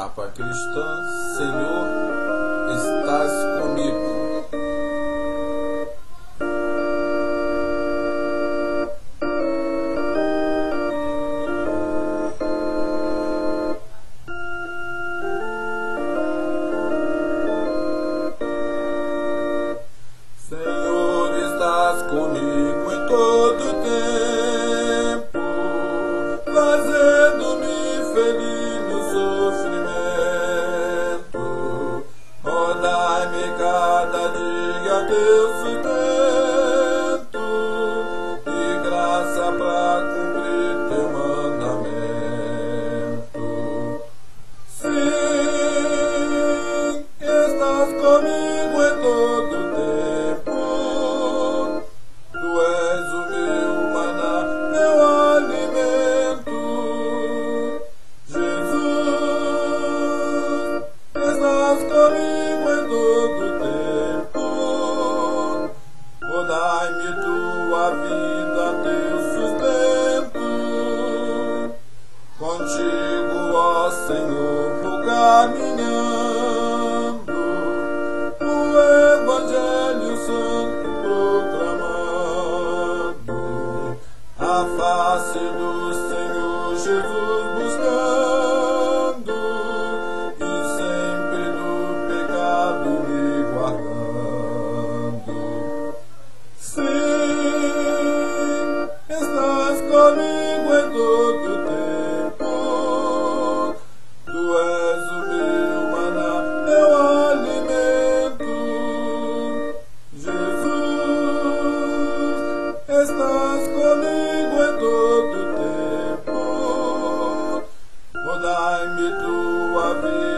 Papa cristã, Senhor, estás comigo. Senhor, estás comigo em todo tempo, fazendo-me feliz no sofrimento. Oh, dai-me cada dia teu sustento e graça para cumprir teu mandamento. Sim, estás comigo em todo tempo. Tu és o meu maná, meu alimento. Jesus, estás comigo em todo tempo. Oh, dai-me tua vida, teu sustento. Contigo, ó Senhor, vou caminhando, o Evangelho Santo proclamando, a face do Senhor Jesus buscando, e sempre do pecado me guardando. Sim, estás comigo em todo tempo. Tu és o meu maná, meu alimento. Jesus, estás comigo em todo tempo. Oh, dai-me tua vida.